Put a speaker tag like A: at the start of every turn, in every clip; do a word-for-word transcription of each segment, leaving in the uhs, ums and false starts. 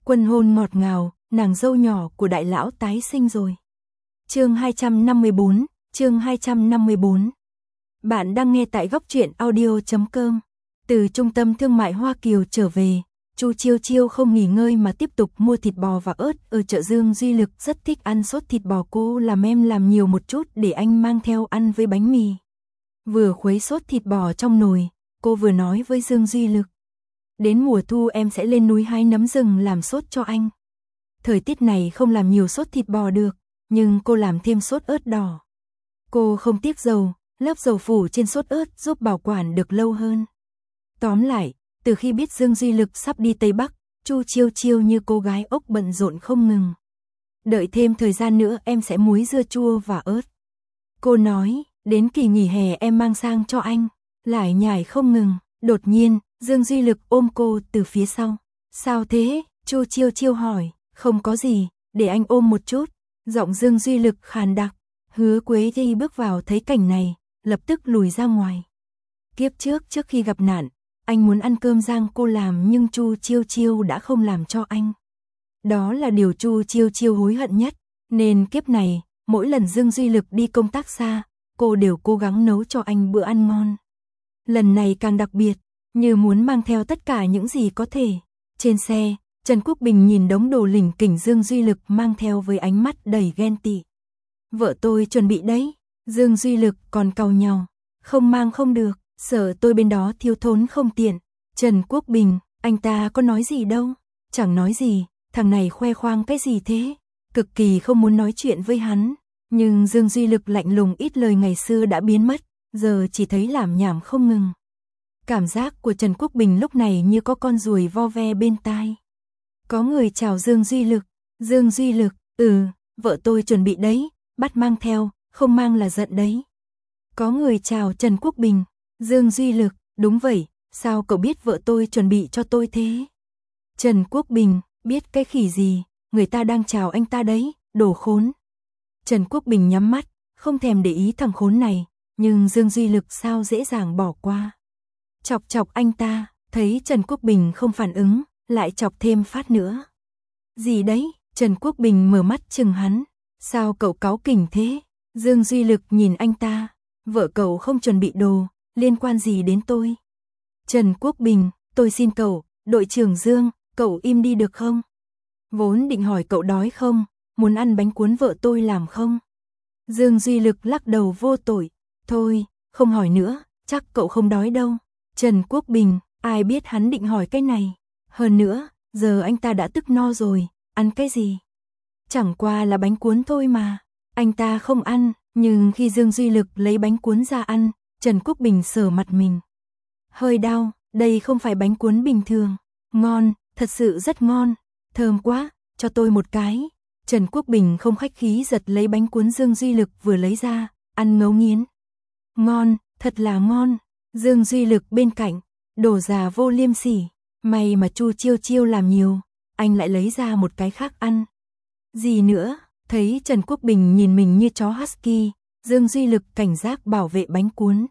A: Quân hôn ngọt ngào, nàng dâu nhỏ của đại lão tái sinh rồi. Chương hai trăm năm mươi bốn, chương hai trăm năm mươi bốn. Bạn đang nghe tại góc truyện audio chấm com. Từ trung tâm thương mại Hoa Kiều trở về, Chu Chiêu Chiêu không nghỉ ngơi mà tiếp tục mua thịt bò và ớt ở chợ. Dương Duy Lực rất thích ăn sốt thịt bò, cô làm em làm nhiều một chút để anh mang theo ăn với bánh mì. Vừa khuấy sốt thịt bò trong nồi, cô vừa nói với Dương Duy Lực. Đến mùa thu em sẽ lên núi hái nấm rừng làm sốt cho anh. Thời tiết này không làm nhiều sốt thịt bò được, nhưng cô làm thêm sốt ớt đỏ. Cô không tiếc dầu, lớp dầu phủ trên sốt ớt giúp bảo quản được lâu hơn. Tóm lại, từ khi biết Dương Duy Lực sắp đi Tây Bắc, Chu Chiêu Chiêu như cô gái ốc bận rộn không ngừng. Đợi thêm thời gian nữa em sẽ muối dưa chua và ớt. Cô nói, đến kỳ nghỉ hè em mang sang cho anh. Lải nhải không ngừng, đột nhiên, Dương Duy Lực ôm cô từ phía sau. Sao thế? Chu Chiêu Chiêu hỏi. Không có gì, để anh ôm một chút. Giọng Dương Duy Lực khàn đặc. Hứa Quế Thi bước vào thấy cảnh này, lập tức lùi ra ngoài. Kiếp trước trước khi gặp nạn, anh muốn ăn cơm rang cô làm nhưng Chu Chiêu Chiêu đã không làm cho anh. Đó là điều Chu Chiêu Chiêu hối hận nhất, nên kiếp này, mỗi lần Dương Duy Lực đi công tác xa, cô đều cố gắng nấu cho anh bữa ăn ngon. Lần này càng đặc biệt, như muốn mang theo tất cả những gì có thể. Trên xe, Trần Quốc Bình nhìn đống đồ lỉnh kỉnh Dương Duy Lực mang theo với ánh mắt đầy ghen tị. Vợ tôi chuẩn bị đấy. Dương Duy Lực còn cau nhàu. Không mang không được, sợ tôi bên đó thiếu thốn không tiện. Trần Quốc Bình, anh ta có nói gì đâu. Chẳng nói gì, thằng này khoe khoang cái gì thế. Cực kỳ không muốn nói chuyện với hắn. Nhưng Dương Duy Lực lạnh lùng ít lời ngày xưa đã biến mất, giờ chỉ thấy lảm nhảm không ngừng. Cảm giác của Trần Quốc Bình lúc này như có con ruồi vo ve bên tai. Có người chào Dương Duy Lực. Dương Duy Lực, ừ, vợ tôi chuẩn bị đấy, bắt mang theo, không mang là giận đấy. Có người chào Trần Quốc Bình. Dương Duy Lực, đúng vậy, sao cậu biết vợ tôi chuẩn bị cho tôi thế? Trần Quốc Bình, biết cái khỉ gì, người ta đang chào anh ta đấy, đồ khốn. Trần Quốc Bình nhắm mắt, không thèm để ý thằng khốn này, nhưng Dương Duy Lực sao dễ dàng bỏ qua. Chọc chọc anh ta, thấy Trần Quốc Bình không phản ứng, lại chọc thêm phát nữa. Gì đấy? Trần Quốc Bình mở mắt chừng hắn. Sao cậu cáu kỉnh thế? Dương Duy Lực nhìn anh ta. Vợ cậu không chuẩn bị đồ, liên quan gì đến tôi? Trần Quốc Bình, tôi xin cậu, đội trưởng Dương, cậu im đi được không? Vốn định hỏi cậu đói không, muốn ăn bánh cuốn vợ tôi làm không? Dương Duy Lực lắc đầu vô tội. Thôi, không hỏi nữa, chắc cậu không đói đâu. Trần Quốc Bình, ai biết hắn định hỏi cái này. Hơn nữa, giờ anh ta đã tức no rồi, ăn cái gì? Chẳng qua là bánh cuốn thôi mà. Anh ta không ăn, nhưng khi Dương Duy Lực lấy bánh cuốn ra ăn, Trần Quốc Bình sờ mặt mình. Hơi đau, đây không phải bánh cuốn bình thường. Ngon, thật sự rất ngon. Thơm quá, cho tôi một cái. Trần Quốc Bình không khách khí giật lấy bánh cuốn Dương Duy Lực vừa lấy ra, ăn ngấu nghiến. Ngon, thật là ngon. Dương Duy Lực bên cạnh, đổ già vô liêm sỉ. May mà Chu Chiêu Chiêu làm nhiều, anh lại lấy ra một cái khác ăn. Gì nữa, thấy Trần Quốc Bình nhìn mình như chó husky, Dương Duy Lực cảnh giác bảo vệ bánh cuốn.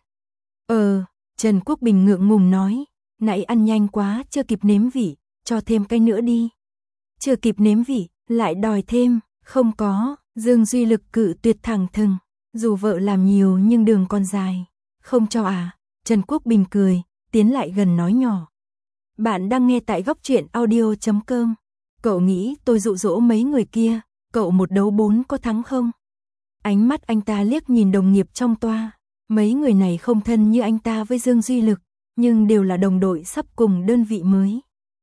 A: Ờ, Trần Quốc Bình ngượng ngùng nói, nãy ăn nhanh quá chưa kịp nếm vị, cho thêm cái nữa đi. Chưa kịp nếm vị, lại đòi thêm, không có, Dương Duy Lực cự tuyệt thẳng thừng, dù vợ làm nhiều nhưng đường còn dài. Không cho à? Trần Quốc Bình cười, tiến lại gần nói nhỏ. Bạn đang nghe tại góc truyện audio chấm com. Cậu nghĩ tôi dụ dỗ mấy người kia, cậu một đấu bốn có thắng không? Ánh mắt anh ta liếc nhìn đồng nghiệp trong toa. Mấy người này không thân như anh ta với Dương Duy Lực, nhưng đều là đồng đội sắp cùng đơn vị mới.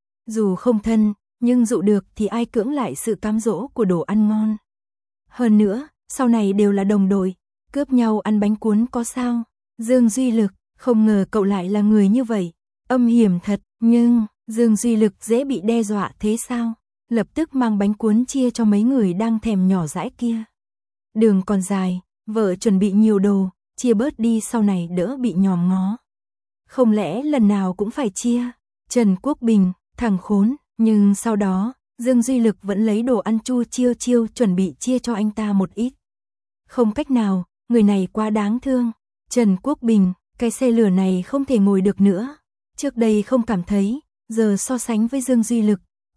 A: Dù không thân, nhưng dụ được thì ai cưỡng lại sự cám dỗ của đồ ăn ngon. Hơn nữa, sau này đều là đồng đội, cướp nhau ăn bánh cuốn có sao? Dương Duy Lực, không ngờ cậu lại là người như vậy. Âm hiểm thật, nhưng Dương Duy Lực dễ bị đe dọa thế sao? Lập tức mang bánh cuốn chia cho mấy người đang thèm nhỏ dãi kia. Đường còn dài, vợ chuẩn bị nhiều đồ, chia bớt đi sau này đỡ bị nhòm ngó. Không lẽ lần nào cũng phải chia? Trần Quốc Bình, thằng khốn, nhưng sau đó, Dương Duy Lực vẫn lấy đồ ăn Chu Chiêu Chiêu chuẩn bị chia cho anh ta một ít. Không cách nào, người này quá đáng thương. Trần Quốc Bình, cái xe lửa này không thể ngồi được nữa. Trước đây không cảm thấy, giờ so sánh với Dương Duy Lực,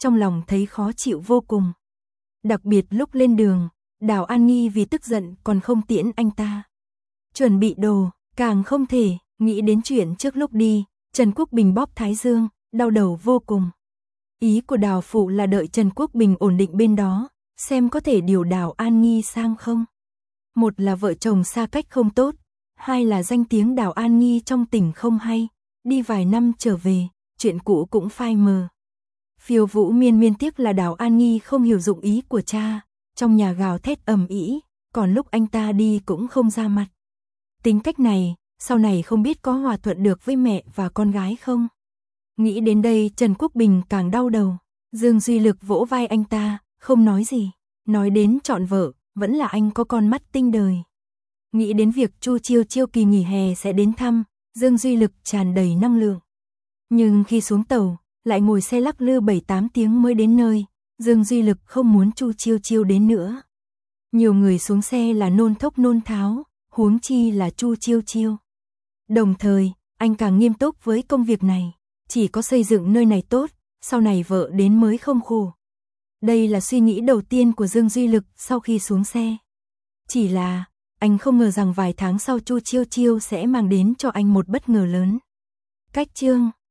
A: trong lòng thấy khó chịu vô cùng. Đặc biệt lúc lên đường, Đào An Nghi vì tức giận còn không tiễn anh ta. Chuẩn bị đồ, càng không thể, nghĩ đến chuyện trước lúc đi, Trần Quốc Bình bóp thái dương, đau đầu vô cùng. Ý của Đào phụ là đợi Trần Quốc Bình ổn định bên đó, xem có thể điều Đào An Nghi sang không. Một là vợ chồng xa cách không tốt, hai là danh tiếng Đào An Nghi trong tỉnh không hay, đi vài năm trở về, chuyện cũ cũng phai mờ. Phiêu Vũ miên miên tiếc là Đào An Nghi không hiểu dụng ý của cha, trong nhà gào thét ầm ĩ, còn lúc anh ta đi cũng không ra mặt. Tính cách này, sau này không biết có hòa thuận được với mẹ và con gái không? Nghĩ đến đây Trần Quốc Bình càng đau đầu. Dương Duy Lực vỗ vai anh ta, không nói gì. Nói đến chọn vợ, vẫn là anh có con mắt tinh đời. Nghĩ đến việc Chu Chiêu Chiêu kỳ nghỉ hè sẽ đến thăm, Dương Duy Lực tràn đầy năng lượng. Nhưng khi xuống tàu, lại ngồi xe lắc lư bảy tám tiếng mới đến nơi, Dương Duy Lực không muốn Chu Chiêu Chiêu đến nữa. Nhiều người xuống xe là nôn thốc nôn tháo, huống chi là Chu Chiêu Chiêu. Đồng thời, anh càng nghiêm túc với công việc này, chỉ có xây dựng nơi này tốt, sau này vợ đến mới không khổ. Đây là suy nghĩ đầu tiên của Dương Duy Lực sau khi xuống xe. Chỉ là, anh không ngờ rằng vài tháng sau Chu Chiêu Chiêu sẽ mang đến cho anh một bất ngờ lớn. Cách chương